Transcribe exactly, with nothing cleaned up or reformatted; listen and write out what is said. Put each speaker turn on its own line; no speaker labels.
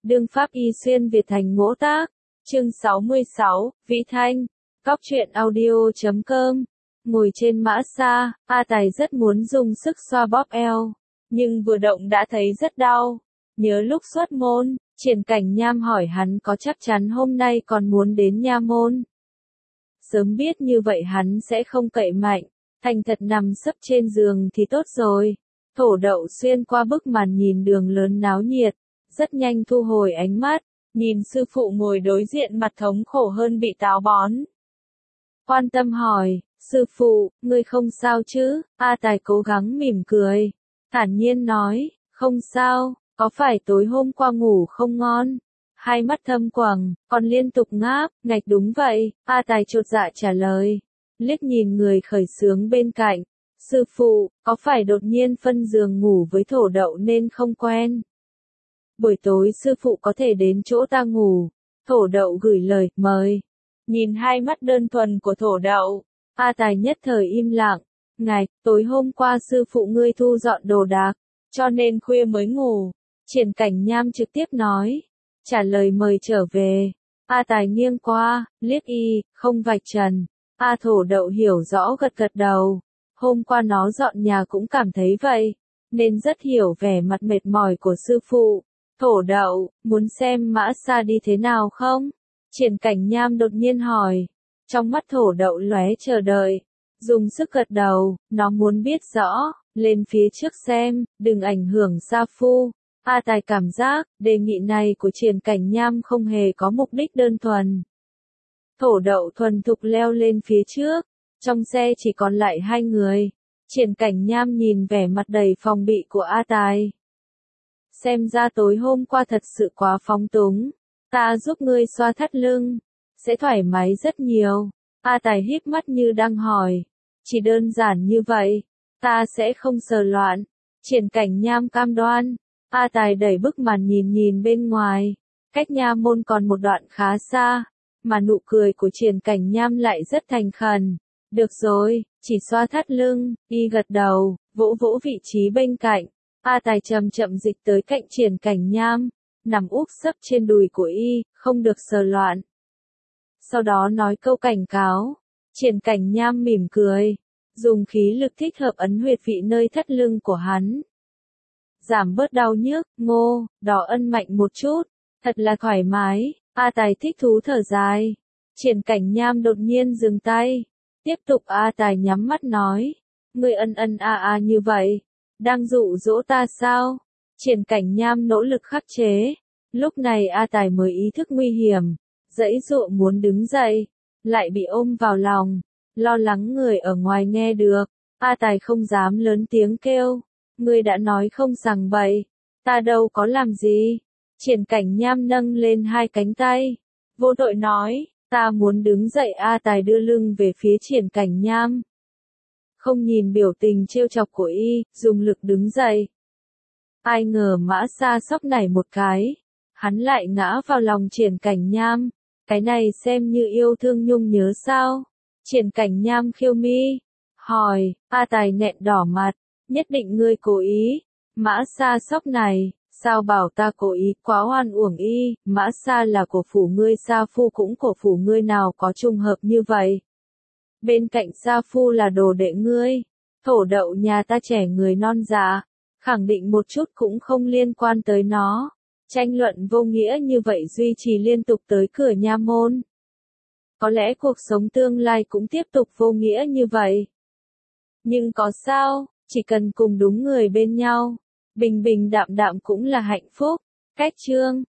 Đương Pháp Y xuyên Việt thành ngỗ tác. Chương sáu mươi sáu, Vĩ Thanh. Cóc truyện audio chấm com. Ngồi trên mã xa, A Tài rất muốn dùng sức xoa bóp eo, nhưng vừa động đã thấy rất đau. Nhớ lúc xuất môn, Triển Cảnh Nham hỏi hắn có chắc chắn hôm nay còn muốn đến nha môn. Sớm biết như vậy hắn sẽ không cậy mạnh, thành thật nằm sấp trên giường thì tốt rồi. Thổ Đậu xuyên qua bức màn nhìn đường lớn náo nhiệt, rất nhanh thu hồi ánh mắt, nhìn sư phụ ngồi đối diện mặt thống khổ hơn bị táo bón. Quan tâm hỏi, sư phụ, ngươi không sao chứ? A Tài cố gắng mỉm cười, thản nhiên nói, không sao, có phải tối hôm qua ngủ không ngon? Hai mắt thâm quầng, còn liên tục ngáp, ngạch đúng vậy, A Tài chột dạ trả lời, liếc nhìn người khởi xướng bên cạnh. Sư phụ, có phải đột nhiên phân giường ngủ với Thổ Đậu nên không quen? Buổi tối sư phụ có thể đến chỗ ta ngủ. Thổ Đậu gửi lời mời. Nhìn hai mắt đơn thuần của Thổ Đậu, A Tài nhất thời im lặng. Ngạch, tối hôm qua sư phụ ngươi thu dọn đồ đạc, cho nên khuya mới ngủ. Triển Cảnh Nham trực tiếp nói, trả lời mời trở về. A Tài nghiêng qua, liếc y, không vạch trần. A Thổ Đậu hiểu rõ gật gật đầu. Hôm qua nó dọn nhà cũng cảm thấy vậy, nên rất hiểu vẻ mặt mệt mỏi của sư phụ. Thổ Đậu, muốn xem mã xa đi thế nào không? Triển Cảnh Nham đột nhiên hỏi. Trong mắt Thổ Đậu lóe chờ đợi, dùng sức gật đầu, nó muốn biết rõ, lên phía trước xem, đừng ảnh hưởng Sa Phu. A Tài cảm giác, đề nghị này của Triển Cảnh Nham không hề có mục đích đơn thuần. Thổ Đậu thuần thục leo lên phía trước. Trong xe chỉ còn lại hai người. Triển Cảnh Nham nhìn vẻ mặt đầy phòng bị của A Tài. Xem ra tối hôm qua thật sự quá phóng túng. Ta giúp ngươi xoa thắt lưng, sẽ thoải mái rất nhiều. A Tài híp mắt như đang hỏi. Chỉ đơn giản như vậy, ta sẽ không sờ loạn. Triển Cảnh Nham cam đoan. A Tài đẩy bức màn nhìn nhìn bên ngoài. Cách nha môn còn một đoạn khá xa, mà nụ cười của Triển Cảnh Nham lại rất thành khẩn. Được rồi, chỉ xoa thắt lưng, y gật đầu, vỗ vỗ vị trí bên cạnh. A Tài chậm chậm dịch tới cạnh Triển Cảnh Nham, nằm úp sấp trên đùi của y, không được sờ loạn. Sau đó nói câu cảnh cáo. Triển Cảnh Nham mỉm cười, dùng khí lực thích hợp ấn huyệt vị nơi thắt lưng của hắn. Giảm bớt đau nhức, ngô, đỏ ân mạnh một chút, thật là thoải mái. A Tài thích thú thở dài. Triển Cảnh Nham đột nhiên dừng tay. Tiếp tục A Tài nhắm mắt nói, ngươi ân ân a a như vậy, đang dụ dỗ ta sao? Triển Cảnh Nham nỗ lực khắc chế. Lúc này A Tài mới ý thức nguy hiểm, giãy giụa muốn đứng dậy, lại bị ôm vào lòng, lo lắng người ở ngoài nghe được. A Tài không dám lớn tiếng kêu, ngươi đã nói không sằng bậy, ta đâu có làm gì. Triển Cảnh Nham nâng lên hai cánh tay, vô tội nói. Ta muốn đứng dậy. A Tài đưa lưng về phía Triển Cảnh Nham. Không nhìn biểu tình trêu chọc của y, dùng lực đứng dậy. Ai ngờ mã xa sóc nảy một cái. Hắn lại ngã vào lòng Triển Cảnh Nham. Cái này xem như yêu thương nhung nhớ sao? Triển Cảnh Nham khiêu mi. Hỏi, A Tài nghẹn đỏ mặt. Nhất định ngươi cố ý. Mã xa sóc này. Sao bảo ta cố ý, quá oan uổng y, mã xa là của phủ ngươi, Sa Phu cũng của phủ ngươi, nào có trùng hợp như vậy. Bên cạnh Sa Phu là đồ đệ ngươi, Thổ Đậu nhà ta trẻ người non dạ, khẳng định một chút cũng không liên quan tới nó. Tranh luận vô nghĩa như vậy duy trì liên tục tới cửa nha môn. Có lẽ cuộc sống tương lai cũng tiếp tục vô nghĩa như vậy. Nhưng có sao, chỉ cần cùng đúng người bên nhau. Bình bình đạm đạm cũng là hạnh phúc. Cách chương